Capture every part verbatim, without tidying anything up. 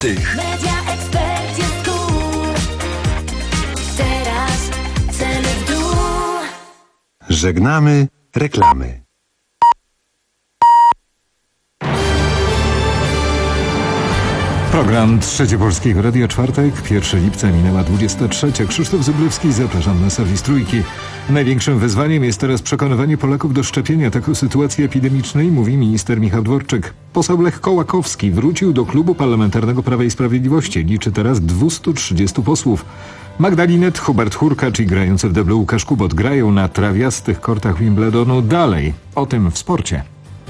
Media Expert jest tu. Teraz cel w dół. Żegnamy reklamy. Program Trzecie Polskiego Radia, czwartek, pierwszego lipca, minęła dwudziesta trzecia. Krzysztof Zyblewski, zapraszam na serwis Trójki. Największym wyzwaniem jest teraz przekonywanie Polaków do szczepienia. Tak o sytuacji epidemicznej mówi minister Michał Dworczyk. Poseł Lech Kołakowski wrócił do klubu parlamentarnego Prawa i Sprawiedliwości. Liczy teraz dwieście trzydziestu posłów. Magdalinet, Hubert Hurkacz i grający w deblu Łukasz Kubot grają na trawiastych kortach Wimbledonu dalej. O tym w sporcie.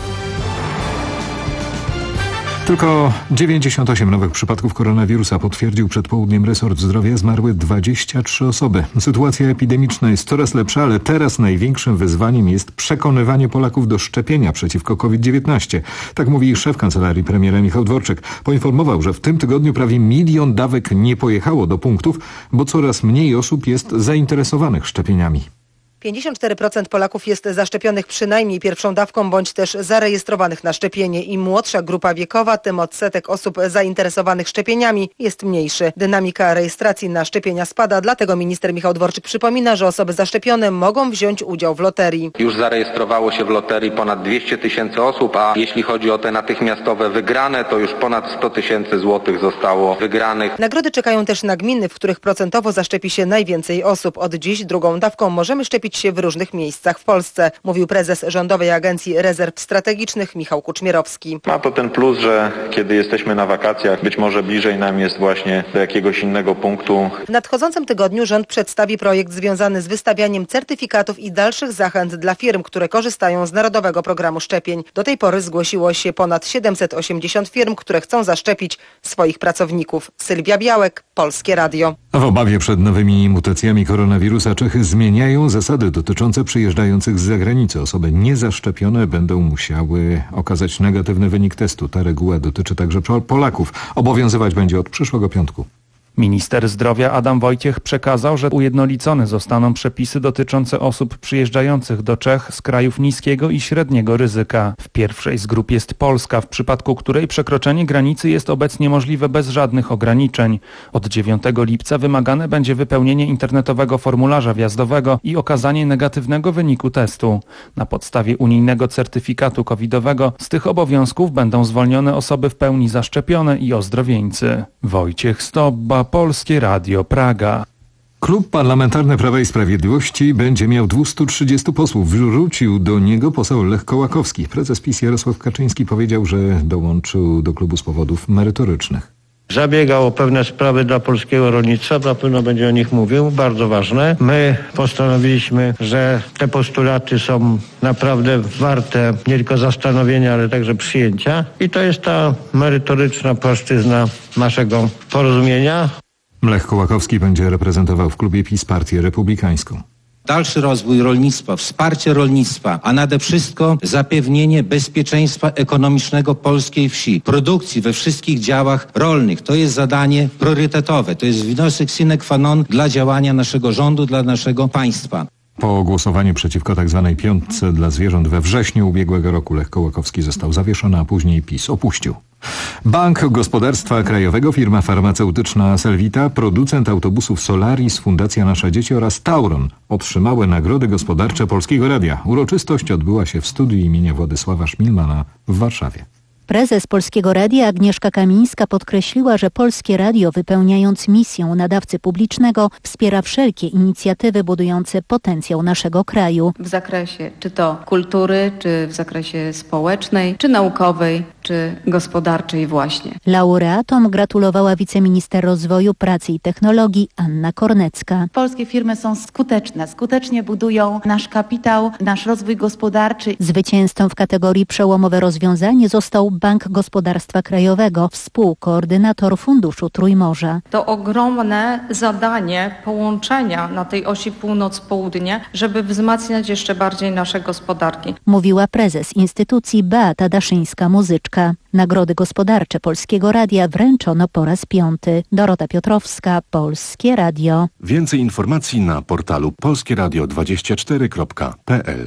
Tylko dziewięćdziesiąt osiem nowych przypadków koronawirusa potwierdził przed południem resort zdrowia. Zmarły dwadzieścia trzy osoby. Sytuacja epidemiczna jest coraz lepsza, ale teraz największym wyzwaniem jest przekonywanie Polaków do szczepienia przeciwko kowid dziewiętnaście. Tak mówi szef kancelarii premiera Michał Dworczyk. Poinformował, że w tym tygodniu prawie milion dawek nie pojechało do punktów, bo coraz mniej osób jest zainteresowanych szczepieniami. pięćdziesiąt cztery procent Polaków jest zaszczepionych przynajmniej pierwszą dawką bądź też zarejestrowanych na szczepienie. Im młodsza grupa wiekowa, tym odsetek osób zainteresowanych szczepieniami jest mniejszy. Dynamika rejestracji na szczepienia spada, dlatego minister Michał Dworczyk przypomina, że osoby zaszczepione mogą wziąć udział w loterii. Już zarejestrowało się w loterii ponad dwieście tysięcy osób, a jeśli chodzi o te natychmiastowe wygrane, to już ponad sto tysięcy złotych zostało wygranych. Nagrody czekają też na gminy, w których procentowo zaszczepi się najwięcej osób. Od dziś drugą dawką możemy szczepić się w różnych miejscach w Polsce, mówił prezes Rządowej Agencji Rezerw Strategicznych Michał Kuczmierowski. Ma to ten plus, że kiedy jesteśmy na wakacjach, być może bliżej nam jest właśnie do jakiegoś innego punktu. W nadchodzącym tygodniu rząd przedstawi projekt związany z wystawianiem certyfikatów i dalszych zachęt dla firm, które korzystają z Narodowego Programu Szczepień. Do tej pory zgłosiło się ponad siedemset osiemdziesiąt firm, które chcą zaszczepić swoich pracowników. Sylwia Białek, Polskie Radio. W obawie przed nowymi mutacjami koronawirusa Czechy zmieniają zasady dotyczące przyjeżdżających z zagranicy. Osoby niezaszczepione będą musiały okazać negatywny wynik testu. Ta reguła dotyczy także Polaków. Obowiązywać będzie od przyszłego piątku. Minister zdrowia Adam Wojciech przekazał, że ujednolicone zostaną przepisy dotyczące osób przyjeżdżających do Czech z krajów niskiego i średniego ryzyka. W pierwszej z grup jest Polska, w przypadku której przekroczenie granicy jest obecnie możliwe bez żadnych ograniczeń. Od dziewiątego lipca wymagane będzie wypełnienie internetowego formularza wjazdowego i okazanie negatywnego wyniku testu. Na podstawie unijnego certyfikatu covidowego z tych obowiązków będą zwolnione osoby w pełni zaszczepione i ozdrowieńcy. Wojciech Stobba, Polskie Radio, Praga. Klub Parlamentarny Prawa i Sprawiedliwości będzie miał dwieście trzydziestu posłów. Wrócił do niego poseł Lech Kołakowski. Prezes PiS Jarosław Kaczyński powiedział, że dołączył do klubu z powodów merytorycznych. Zabiegał o pewne sprawy dla polskiego rolnictwa, na pewno będzie o nich mówił, bardzo ważne. My postanowiliśmy, że te postulaty są naprawdę warte nie tylko zastanowienia, ale także przyjęcia. I to jest ta merytoryczna płaszczyzna naszego porozumienia. Lech Kołakowski będzie reprezentował w klubie PiS Partię Republikańską. Dalszy rozwój rolnictwa, wsparcie rolnictwa, a nade wszystko zapewnienie bezpieczeństwa ekonomicznego polskiej wsi, produkcji we wszystkich działach rolnych. To jest zadanie priorytetowe, to jest wniosek sine qua non dla działania naszego rządu, dla naszego państwa. Po głosowaniu przeciwko tzw. piątce dla zwierząt we wrześniu ubiegłego roku Lech Kołakowski został zawieszony, a później PiS opuścił. Bank Gospodarstwa Krajowego, firma farmaceutyczna Selvita, producent autobusów Solaris, Fundacja Nasze Dzieci oraz Tauron otrzymały nagrody gospodarcze Polskiego Radia. Uroczystość odbyła się w studiu imienia Władysława Szmilmana w Warszawie. Prezes Polskiego Radia Agnieszka Kamińska podkreśliła, że Polskie Radio, wypełniając misję nadawcy publicznego, wspiera wszelkie inicjatywy budujące potencjał naszego kraju. W zakresie czy to kultury, czy w zakresie społecznej, czy naukowej, czy gospodarczej właśnie. Laureatom gratulowała wiceminister rozwoju, pracy i technologii Anna Kornecka. Polskie firmy są skuteczne, skutecznie budują nasz kapitał, nasz rozwój gospodarczy. Zwycięzcą w kategorii przełomowe rozwiązanie został Bank Gospodarstwa Krajowego, współkoordynator Funduszu Trójmorza. To ogromne zadanie połączenia na tej osi północ-południe, żeby wzmacniać jeszcze bardziej nasze gospodarki. Mówiła prezes instytucji Beata Daszyńska-Muzyczka. Nagrody gospodarcze Polskiego Radia wręczono po raz piąty. Dorota Piotrowska, Polskie Radio. Więcej informacji na portalu polskieradio dwadzieścia cztery kropka p l.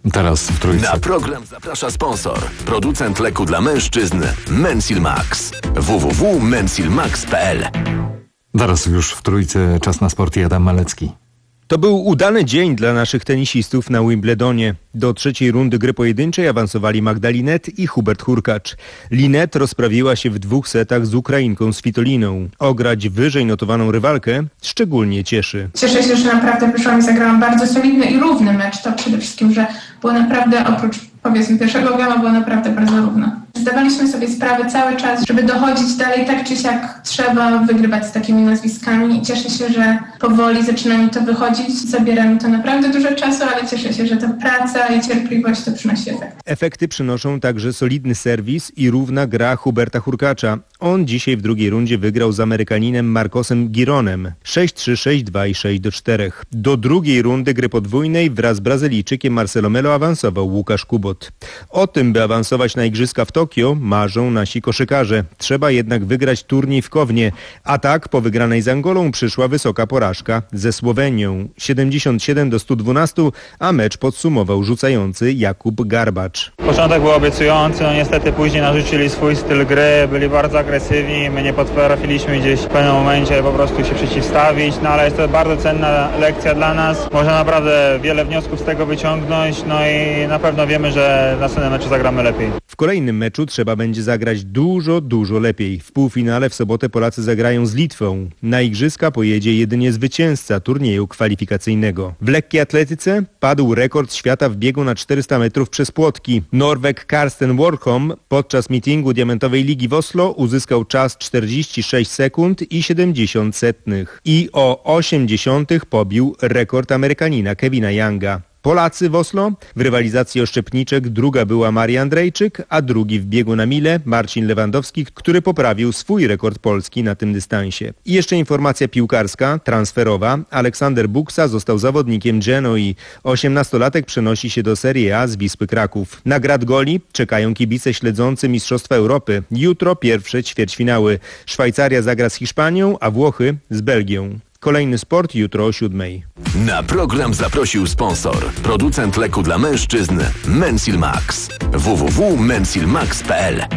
Teraz w Trójce. Na program zaprasza sponsor. Producent leku dla mężczyzn Mensil Max. w w w kropka mensil max kropka p l. Zaraz już w Trójce czas na sport i Adam Malecki. To był udany dzień dla naszych tenisistów na Wimbledonie. Do trzeciej rundy gry pojedynczej awansowali Magda Linette i Hubert Hurkacz. Linette rozprawiła się w dwóch setach z Ukrainką Svitoliną. Ograć wyżej notowaną rywalkę szczególnie cieszy. Cieszę się, że naprawdę wyszłam i zagrałam bardzo solidny i równy mecz. To przede wszystkim, że było naprawdę, oprócz powiedzmy pierwszego gama, było naprawdę bardzo równo. Zdawaliśmy sobie sprawę cały czas, żeby dochodzić dalej tak czy siak trzeba wygrywać z takimi nazwiskami i cieszę się, że powoli zaczyna mi to wychodzić. Zabiera mi to naprawdę dużo czasu, ale cieszę się, że ta praca i cierpliwość to przynosi efekt. Efekty przynoszą także solidny serwis i równa gra Huberta Hurkacza. On dzisiaj w drugiej rundzie wygrał z Amerykaninem Marcosem Gironem sześć trzy, sześć dwa i sześć do czterech. Do drugiej rundy gry podwójnej wraz z Brazylijczykiem Marcelo Melo awansował Łukasz Kubot. O tym, by awansować na Igrzyska w Tokio, marzą nasi koszykarze. Trzeba jednak wygrać turniej w Kownie, a tak po wygranej z Angolą przyszła wysoka porażka ze Słowenią siedemdziesiąt siedem do stu dwunastu, a mecz podsumował rzucający Jakub Garbacz. Początek był obiecujący, no niestety później narzucili swój styl gry, byli bardzo agresywni, my nie potrafiliśmy gdzieś w pewnym momencie po prostu się przeciwstawić, no ale jest to bardzo cenna lekcja dla nas. Można naprawdę wiele wniosków z tego wyciągnąć, no i na pewno wiemy, że w następnym meczu zagramy lepiej. W kolejnym meczu trzeba będzie zagrać dużo, dużo lepiej. W półfinale w sobotę Polacy zagrają z Litwą. Na Igrzyska pojedzie jedynie zwycięzca turnieju kwalifikacyjnego. W lekkiej atletyce padł rekord świata w biegu na czterysta metrów przez płotki. Norweg Karsten Warholm podczas meetingu Diamentowej Ligi w Oslo uzyskał czas czterdzieści sześć sekund i siedemdziesiąt setnych. I o osiem dziesiątych pobił rekord Amerykanina Kevina Younga. Polacy w Oslo w rywalizacji oszczepniczek druga była Maria Andrejczyk, a drugi w biegu na mile Marcin Lewandowski, który poprawił swój rekord polski na tym dystansie. I jeszcze informacja piłkarska, transferowa. Aleksander Buksa został zawodnikiem Genoi. osiemnastolatek przenosi się do Serie A z Wispy Kraków. Na grad goli czekają kibice śledzący Mistrzostwa Europy. Jutro pierwsze ćwierćfinały. Szwajcaria zagra z Hiszpanią, a Włochy z Belgią. Kolejny sport jutro o siódmej. Na program zaprosił sponsor. Producent leku dla mężczyzn Mensil Max. w w w kropka mensil max kropka p l.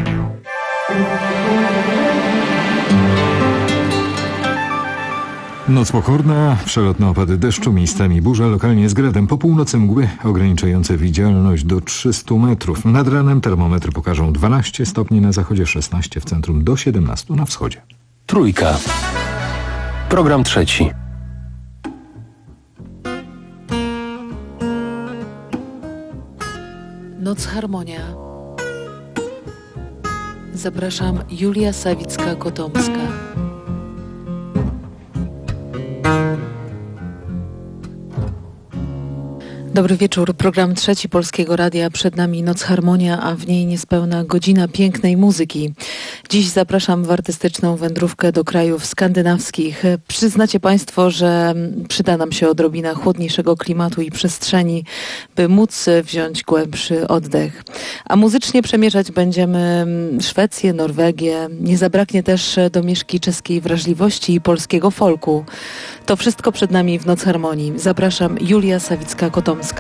Noc pochmurna, przelotne opady deszczu, miejscami burza, lokalnie z gradem. Po północy mgły ograniczające widzialność do trzystu metrów. Nad ranem termometry pokażą dwanaście stopni na zachodzie, szesnaście w centrum, do siedemnastu na wschodzie. Trójka. Program trzeci. Noc Harmonia. Zapraszam, Julia Sawicka-Kotomska. Dobry wieczór, program trzeci Polskiego Radia. Przed nami Noc Harmonia, a w niej niespełna godzina pięknej muzyki. Dziś zapraszam w artystyczną wędrówkę do krajów skandynawskich. Przyznacie Państwo, że przyda nam się odrobina chłodniejszego klimatu i przestrzeni, by móc wziąć głębszy oddech. A muzycznie przemierzać będziemy Szwecję, Norwegię. Nie zabraknie też domieszki czeskiej wrażliwości i polskiego folku. To wszystko przed nami w Noc Harmonii. Zapraszam, Julia Sawicka-Kotomska.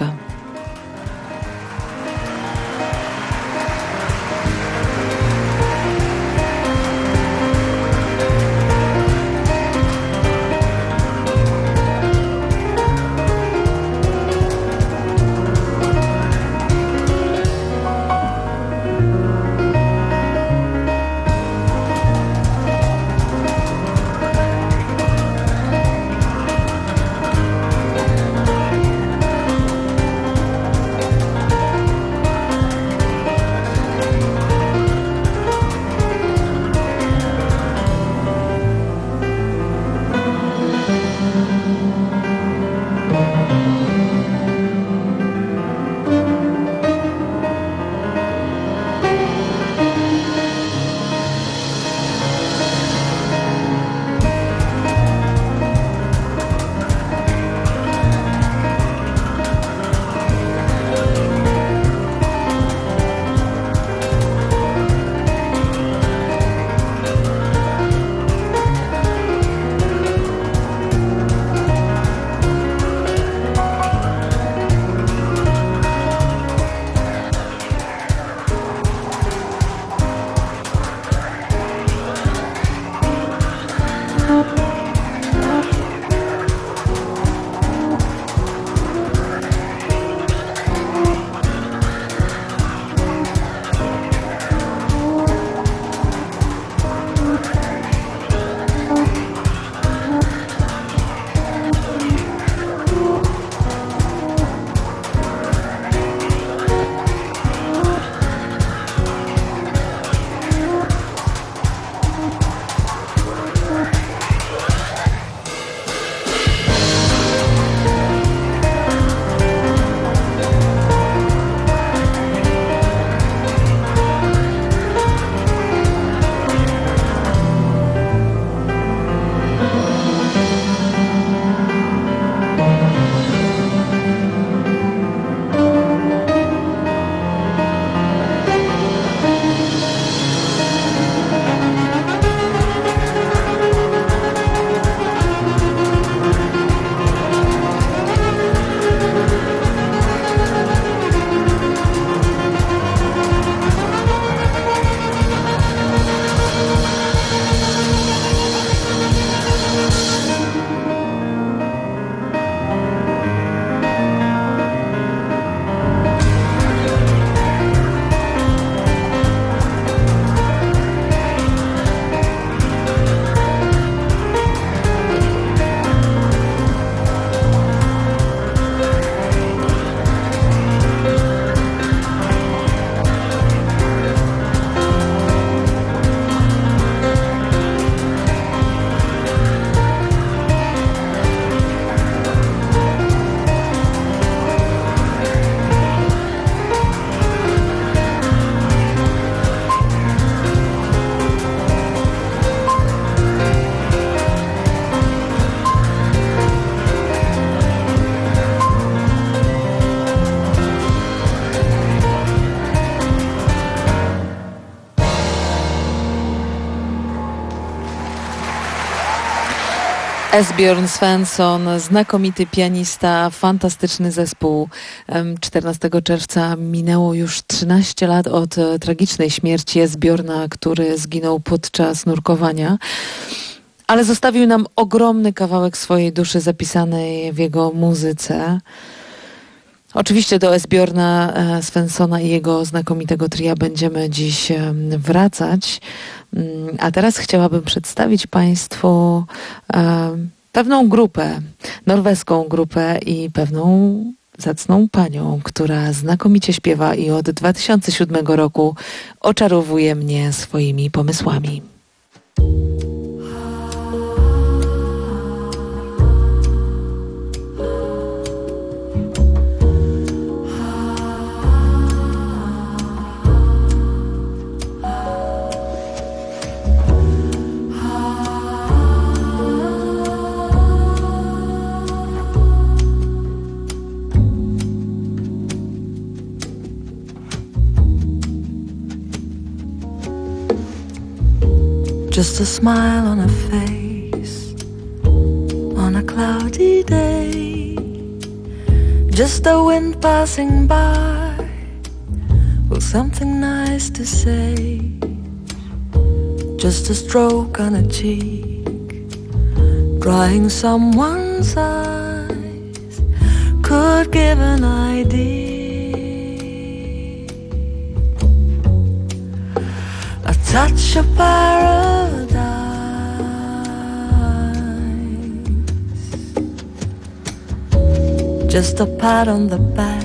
Esbjörn Svensson, znakomity pianista, fantastyczny zespół. czternastego czerwca minęło już trzynaście lat od tragicznej śmierci Esbjörna, który zginął podczas nurkowania. Ale zostawił nam ogromny kawałek swojej duszy zapisanej w jego muzyce. Oczywiście do Esbjörna Svenssona i jego znakomitego tria będziemy dziś wracać. A teraz chciałabym przedstawić Państwu pewną grupę, norweską grupę i pewną zacną panią, która znakomicie śpiewa i od dwa tysiące siódmego roku oczarowuje mnie swoimi pomysłami. Just a smile on her face on a cloudy day. Just a wind passing by with something nice to say. Just a stroke on a cheek, drying someone's eyes, could give an idea. A touch of paradise, just a pat on the back,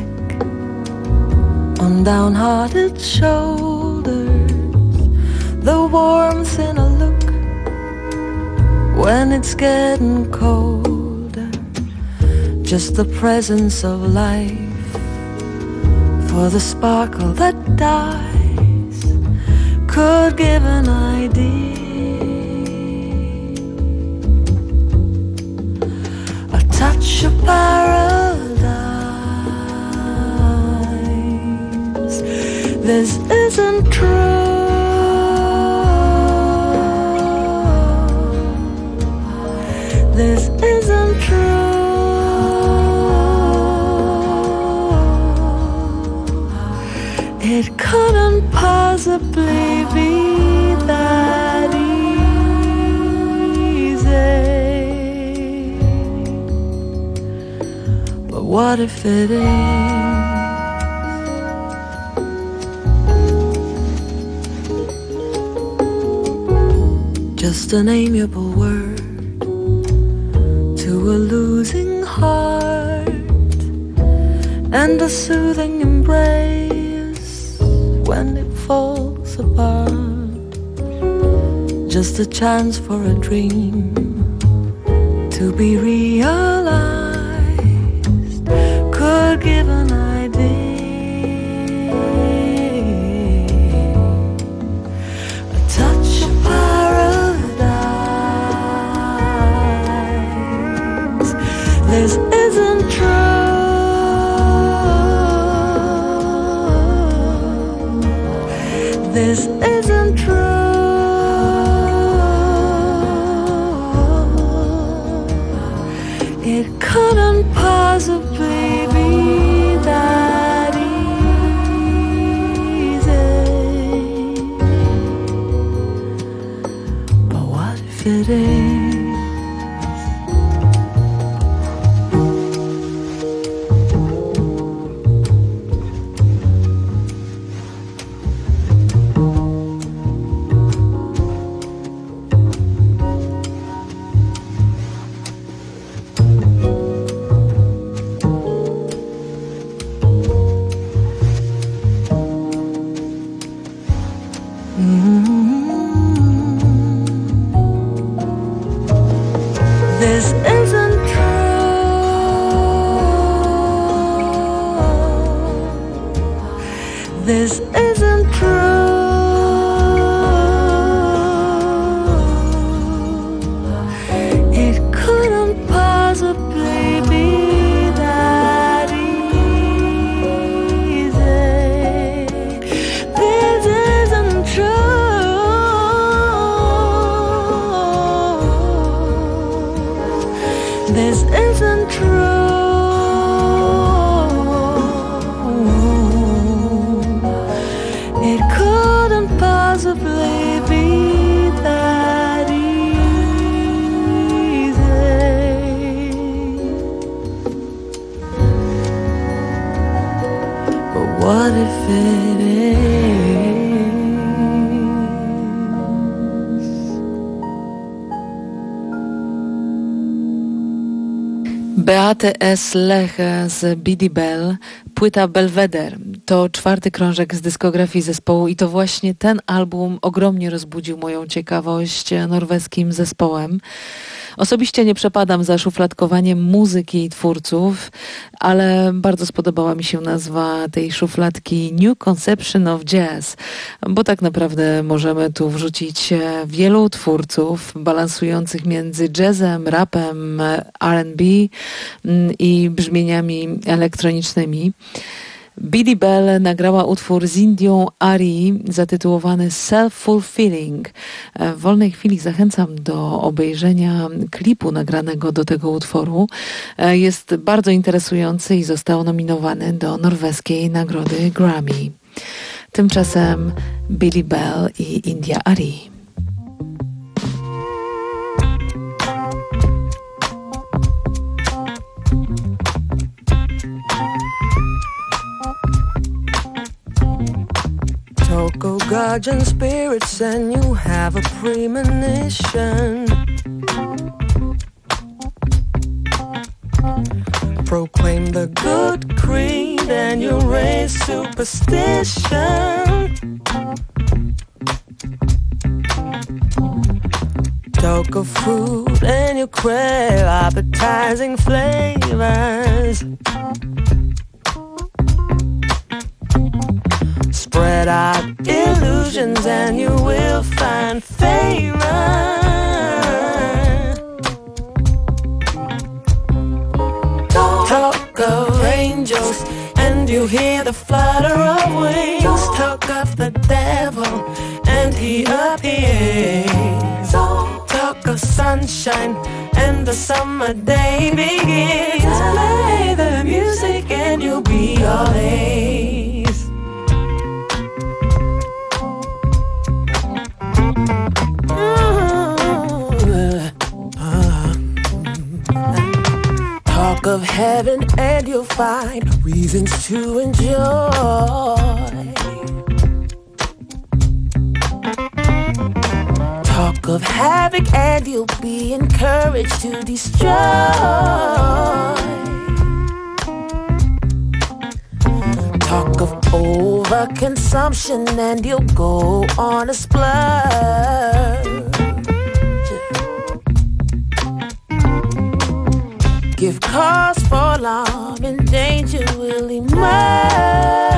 on downhearted shoulders, the warmth in a look when it's getting colder, just the presence of life, for the sparkle that dies could give an idea. A touch of paradise. This isn't true. This isn't true. It couldn't possibly be that easy. But what if it is? Just an amiable word to a losing heart, and a soothing embrace when it falls apart. Just a chance for a dream to be realized, could give an idea. A touch of paradise. This isn't true. This isn't true. It couldn't possibly be that easy. But what if it is? This isn't true. It couldn't possibly be that easy. This isn't true. What if it is? Beate S. Lech z Biddy Bell, płyta Belvedere. To czwarty krążek z dyskografii zespołu i to właśnie ten album ogromnie rozbudził moją ciekawość norweskim zespołem. Osobiście nie przepadam za szufladkowaniem muzyki i twórców, ale bardzo spodobała mi się nazwa tej szufladki New Conception of Jazz, bo tak naprawdę możemy tu wrzucić wielu twórców balansujących między jazzem, rapem, R and B i brzmieniami elektronicznymi. Biddy Bell nagrała utwór z Indią Ari zatytułowany Self-Fulfilling. W wolnej chwili zachęcam do obejrzenia klipu nagranego do tego utworu. Jest bardzo interesujący i został nominowany do norweskiej nagrody Grammy. Tymczasem Biddy Bell i India Ari. Talk of guardian spirits and you have a premonition. Proclaim the good creed and you raise superstition. Talk of food and you crave appetizing flavors. Spread out illusions and you will find favor. Talk of angels and you hear the flutter of wings. Talk of the devil and he appears. Talk of sunshine and the summer day begins. Play the music and you'll be all A's. Talk of heaven and you'll find reasons to enjoy. Talk of havoc and you'll be encouraged to destroy. Talk of overconsumption and you'll go on a splurge. Give cause for alarm and danger will emerge.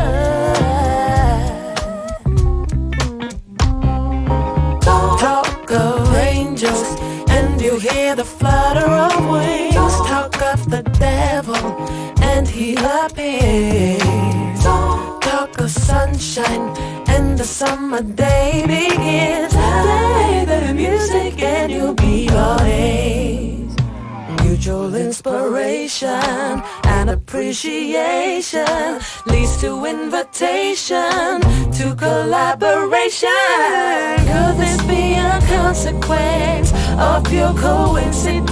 Talk of angels and you hear the flutter of wings. Talk of the devil and he appears. Talk of sunshine and the summer day begins. Play the music and you'll be all A's. Mutual inspiration and appreciation leads to invitation to collaboration. Could this be a consequence of pure coincidence?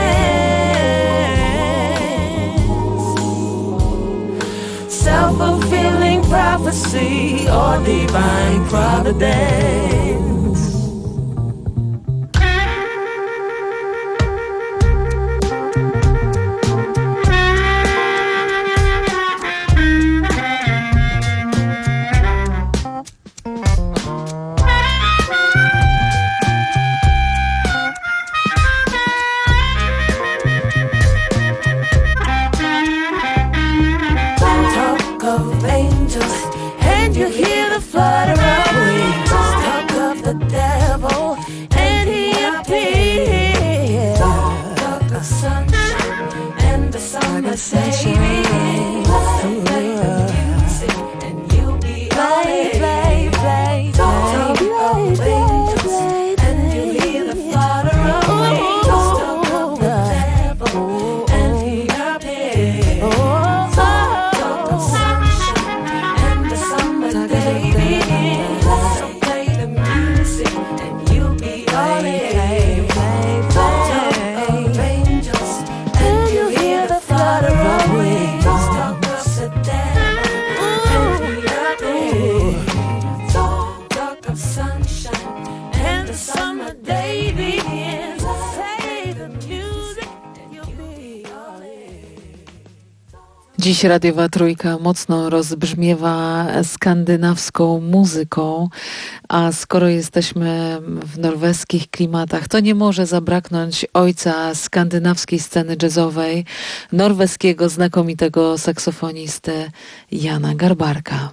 Self-fulfilling prophecy or divine providence? Dziś radiowa trójka mocno rozbrzmiewa skandynawską muzyką, a skoro jesteśmy w norweskich klimatach, to nie może zabraknąć ojca skandynawskiej sceny jazzowej, norweskiego znakomitego saksofonisty Jana Garbarka.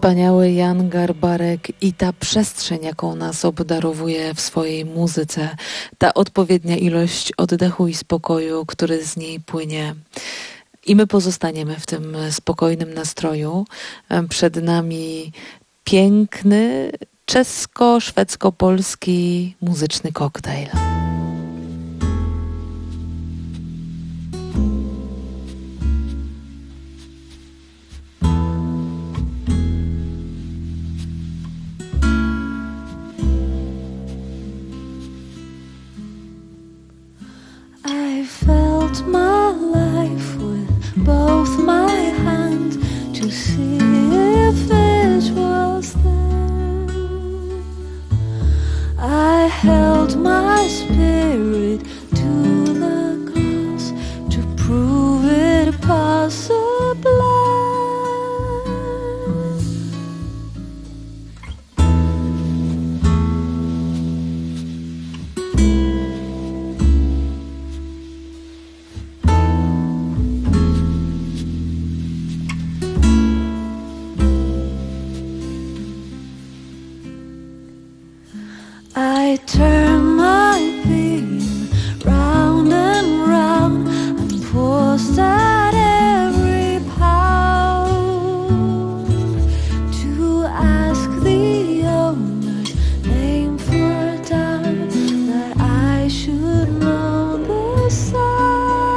Wspaniały Jan Garbarek i ta przestrzeń, jaką nas obdarowuje w swojej muzyce, ta odpowiednia ilość oddechu i spokoju, który z niej płynie. I my pozostaniemy w tym spokojnym nastroju. Przed nami piękny czesko-szwedzko-polski muzyczny koktajl. I felt my life with both my hands to see if it was there. I held my spirit to the cross to prove it possible. I turn my being round and round and paused at every pound to ask the owner's name for down that I should know the sound.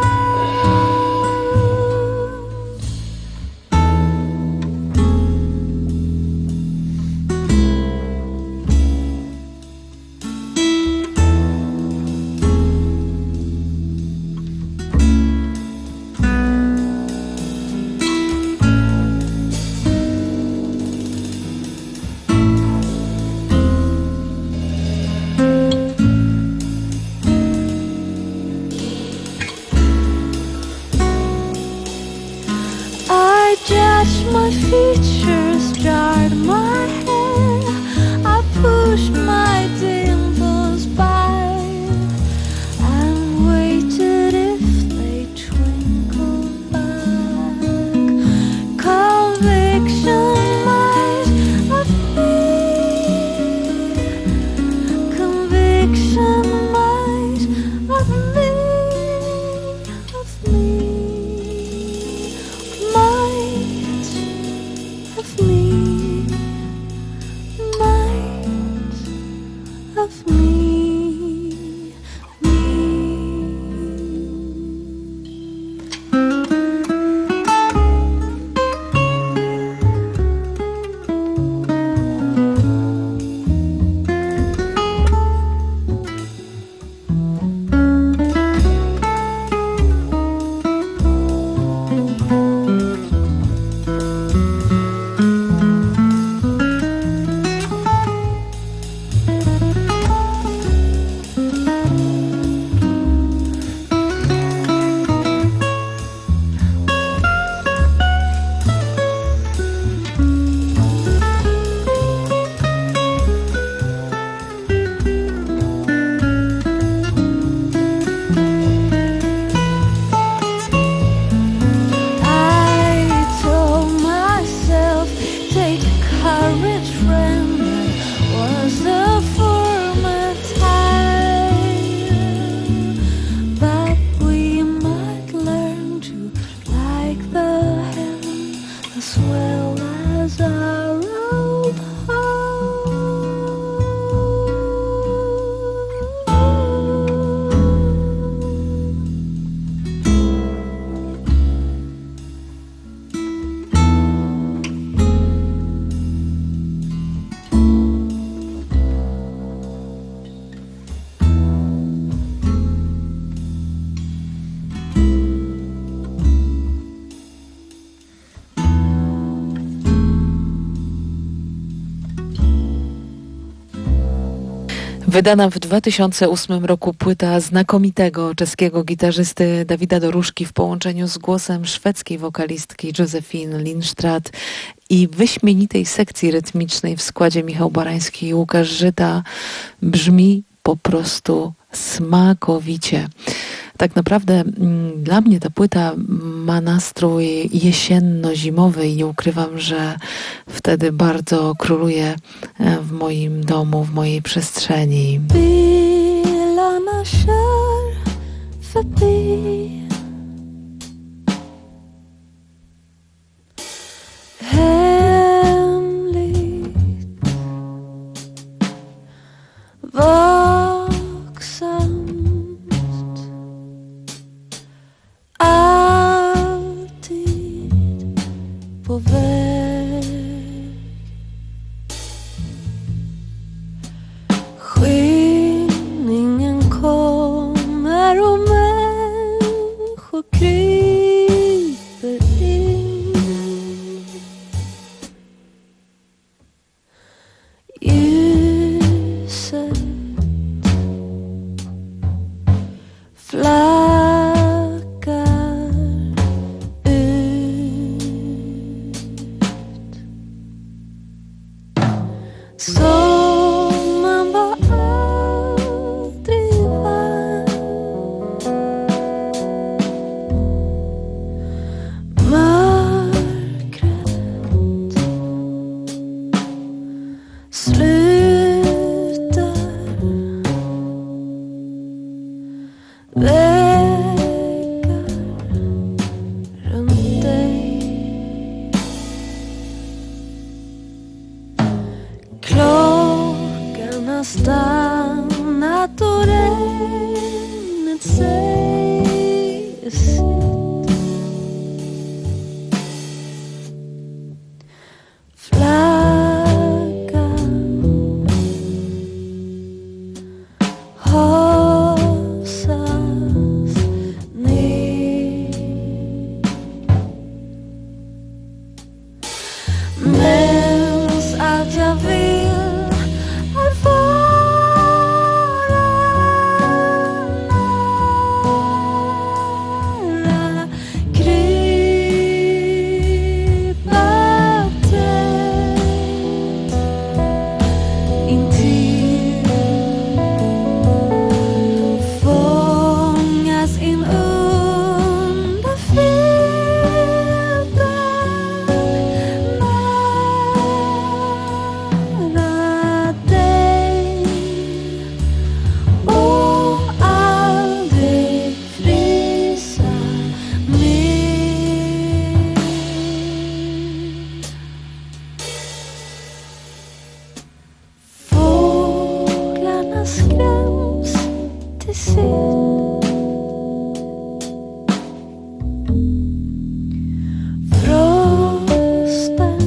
I judged my features, jarred my hair, I pushed my dimples by and waited if they twinkled back. Conviction might of me, conviction might of me, of me. Might of me, might of me, me. Wydana w dwa tysiące ósmym roku płyta znakomitego czeskiego gitarzysty Dawida Doróżki w połączeniu z głosem szwedzkiej wokalistki Josefine Lindstrad i wyśmienitej sekcji rytmicznej w składzie Michał Barański i Łukasz Żyda brzmi po prostu smakowicie. Tak naprawdę m, dla mnie ta płyta ma nastrój jesienno-zimowy i nie ukrywam, że wtedy bardzo króluje w moim domu, w mojej przestrzeni. Bilarna kör förbi. Hemligt vaksamt, alltid på väg. Skymningen kommer och människor kryper in. Ljuset flackar ut. Som man var aldrig var. Mörkret slutar. Väggar runt dig. Klockan har stannat och regnet säger sitt. Flaggan hasas ner. Minns att jag vill att vara nära, krypa tätt intill, fångas in under fibern, nära dig och aldrig frysa mer. Fåglarna skräms till sitt. Frosten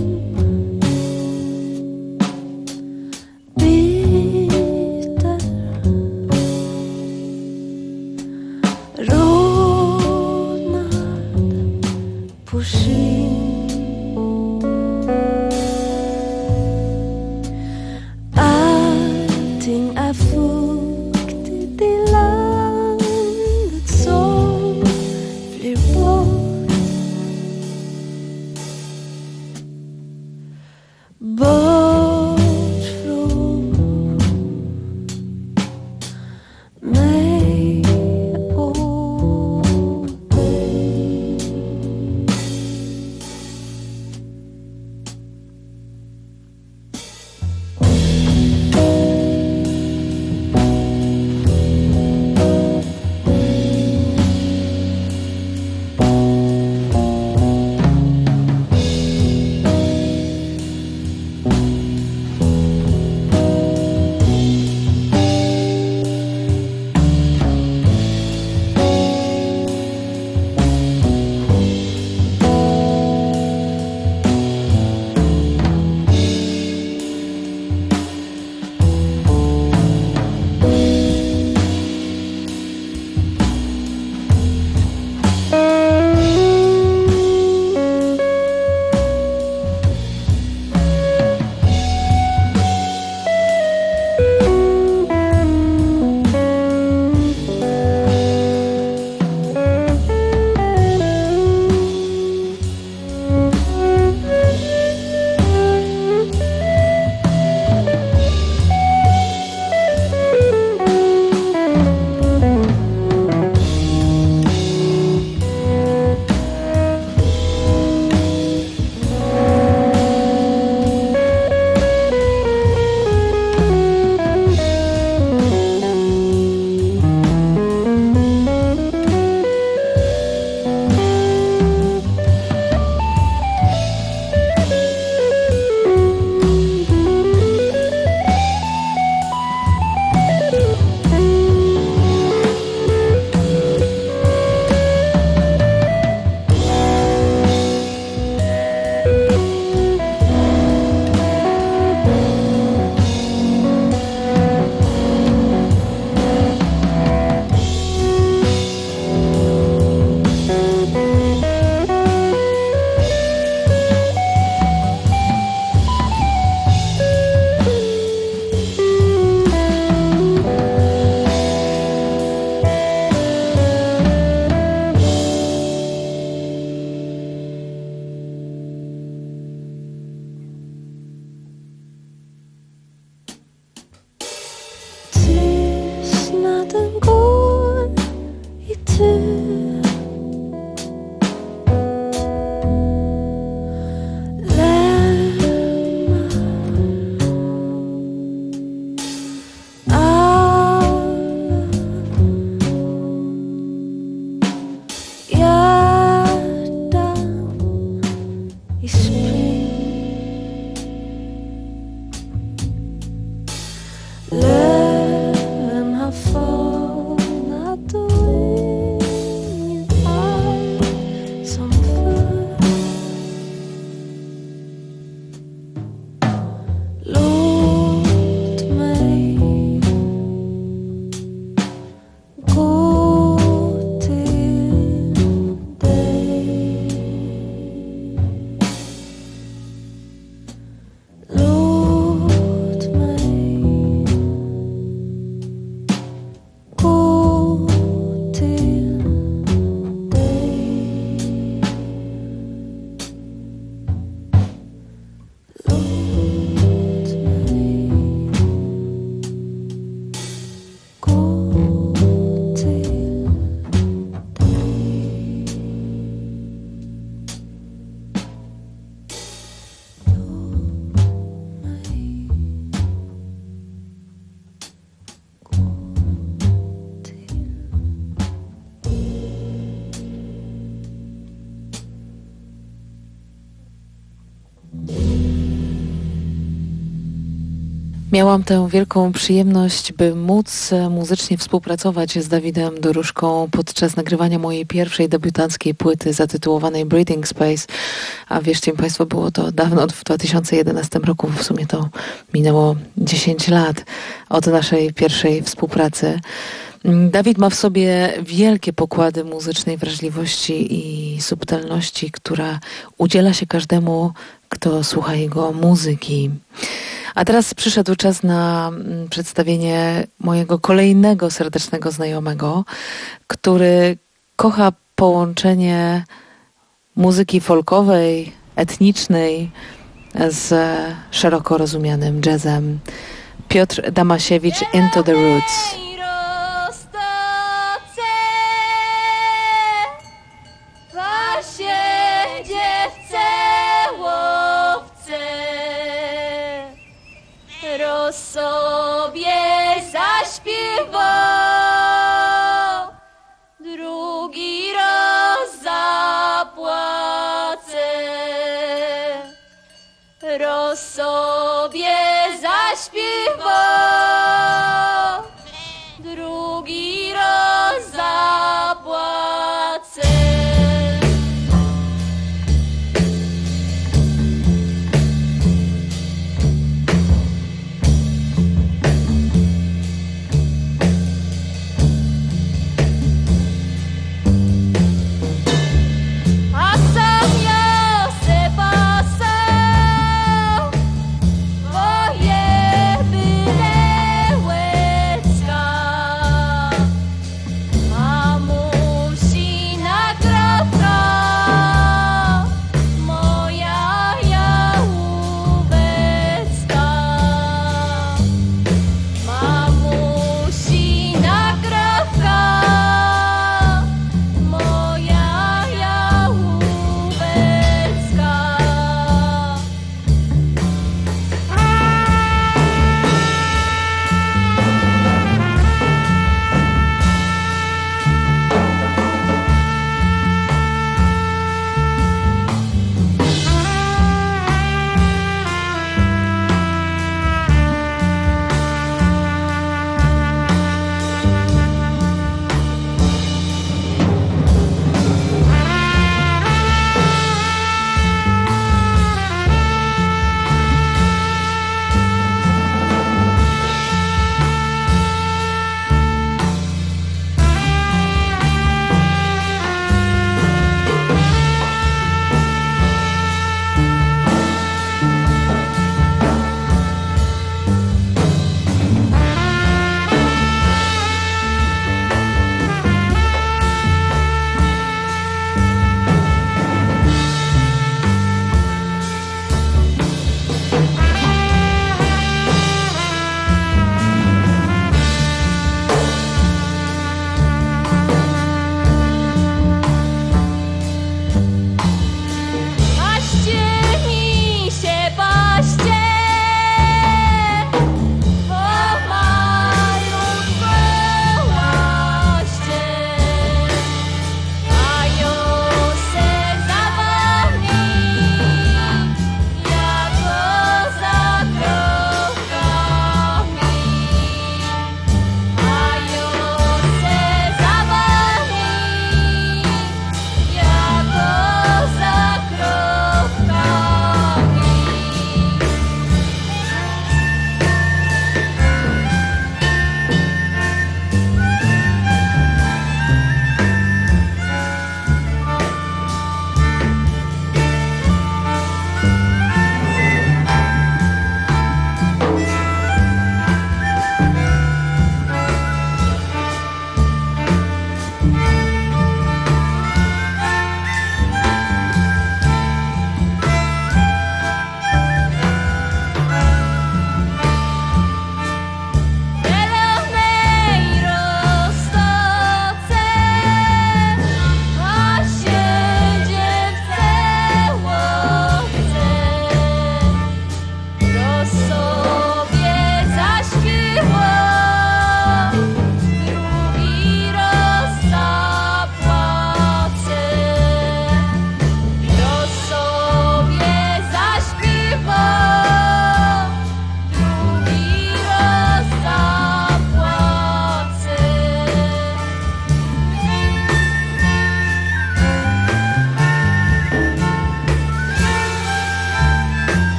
biter. Rodnad på kind. Allting är fuktigt i landet som flyr bort. Bort från mig och dig. i spring. Löven har falnat och ingen är som förr. Låt mig gå till dig. Låt mig gå till dig. Låt mig gå till Miałam tę wielką przyjemność, by móc muzycznie współpracować z Dawidem Doróżką podczas nagrywania mojej pierwszej debiutanckiej płyty zatytułowanej Breathing Space, a wierzcie mi Państwo, było to dawno, w dwa tysiące jedenastym roku, w sumie to minęło dziesięć lat od naszej pierwszej współpracy. Dawid ma w sobie wielkie pokłady muzycznej wrażliwości i subtelności, która udziela się każdemu, kto słucha jego muzyki. A teraz przyszedł czas na przedstawienie mojego kolejnego serdecznego znajomego, który kocha połączenie muzyki folkowej, etnicznej z szeroko rozumianym jazzem. Piotr Damasiewicz, Into the Roots. Sobie zaśpiewał, drugi raz zapłacę. Roz sobie zaśpiewał, drugi raz zapłacę. Byle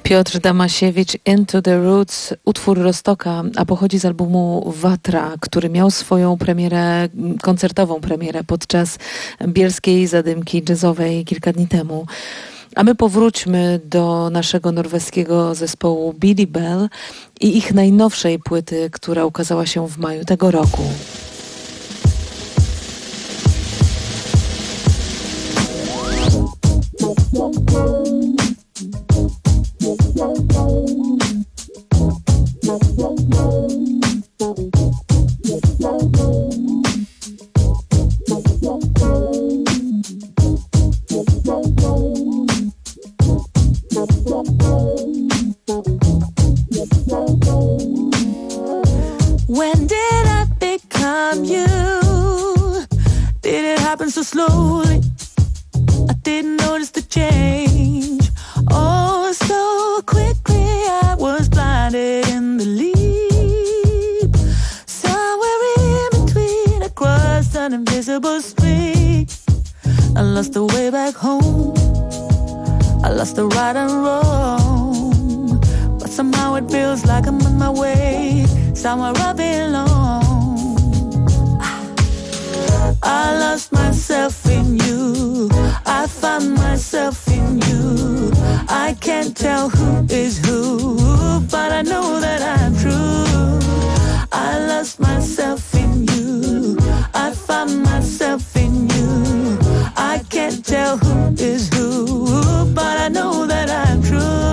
Piotr Damasiewicz, Into the Roots, utwór Roztoka, a pochodzi z albumu Watra, który miał swoją premierę, koncertową premierę podczas bielskiej zadymki jazzowej kilka dni temu. A my powróćmy do naszego norweskiego zespołu Billy Bell i ich najnowszej płyty, która ukazała się w maju tego roku. When did I become you? Did it happen so slowly? I didn't notice the change. Oh, so quickly I was blinded in the leap. Somewhere in between, across an invisible street, I lost the way back home. I lost the right and wrong. But somehow it feels like I'm on my way, somewhere I belong. I lost myself in you. I found myself in you. I can't tell who is who, but I know that I'm true. I lost myself in you. I found myself in you. I can't tell who is who, but I know that I'm true.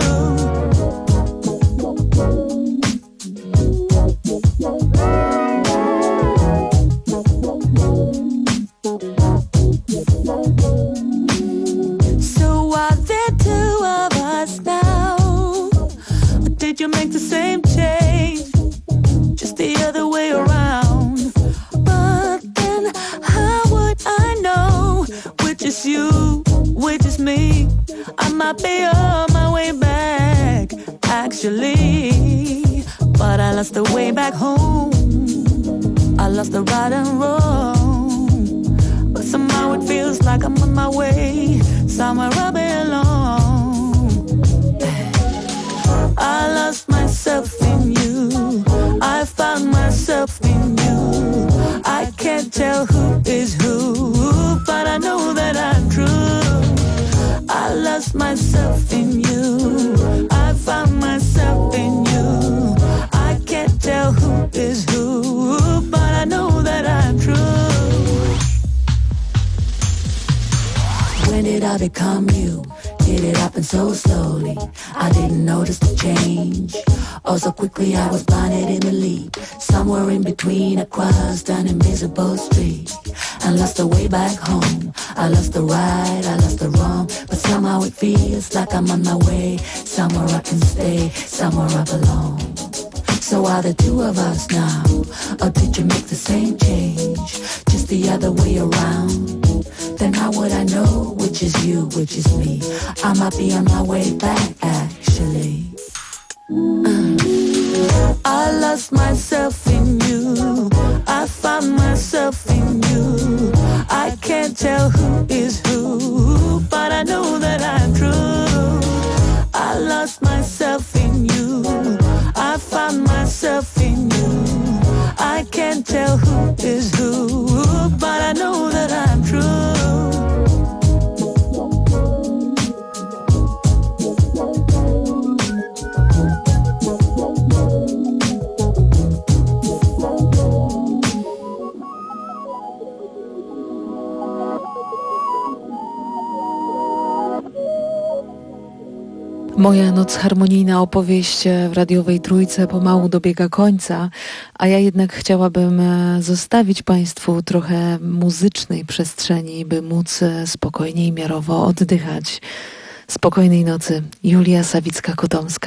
So are there two of us now? Or did you make the same change, just the other way around? But then how would I know which is you, which is me? I might be on my way back, actually, but I lost the way back home. I lost the right and wrong, but somehow it feels like I'm on my way, somewhere I belong. I lost myself in you. I found myself in you. I can't tell who is who, but I know that I'm true. I lost myself in you. I found myself in you. I can't tell who is who, but I know that I'm true. When did I become you? Did it happen so slowly? I didn't notice the change. Oh, so quickly I was blinded in the leap. Somewhere in between, I crossed an invisible street and lost the way back home. I lost the right, I lost the wrong, but somehow it feels like I'm on my way, somewhere I can stay, somewhere I belong. So are the two of us now, or did you make the same change, just the other way around? Then how would I know which is you, which is me? I might be on my way back, actually. uh. I lost myself in you. I found myself in you. I can't tell who is who, but I know that I'm true. I lost myself in you. I found myself in you. I can't tell who is who, but I know that I'm true. Moja noc harmonijna opowieść w radiowej Trójce pomału dobiega końca, a ja jednak chciałabym zostawić Państwu trochę muzycznej przestrzeni, by móc spokojnie i miarowo oddychać. Spokojnej nocy. Julia Sawicka-Kotomska.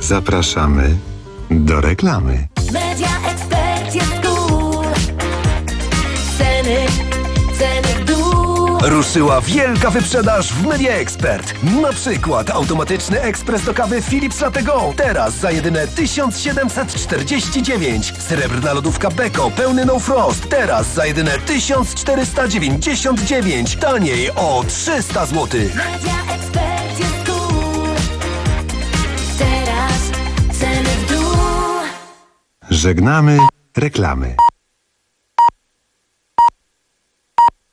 Zapraszamy do reklamy. Media Expert jest cool. Ceny, ceny w dół. Ruszyła wielka wyprzedaż w Media Expert. Na przykład automatyczny ekspres do kawy Philips Latte Go. Teraz za jedyne tysiąc siedemset czterdzieści dziewięć. Srebrna lodówka Beko pełny No Frost. Teraz za jedyne tysiąc czterysta dziewięćdziesiąt dziewięć. Taniej o trzysta złotych. Media Expert jest cool. Teraz ceny w dół. Żegnamy reklamy.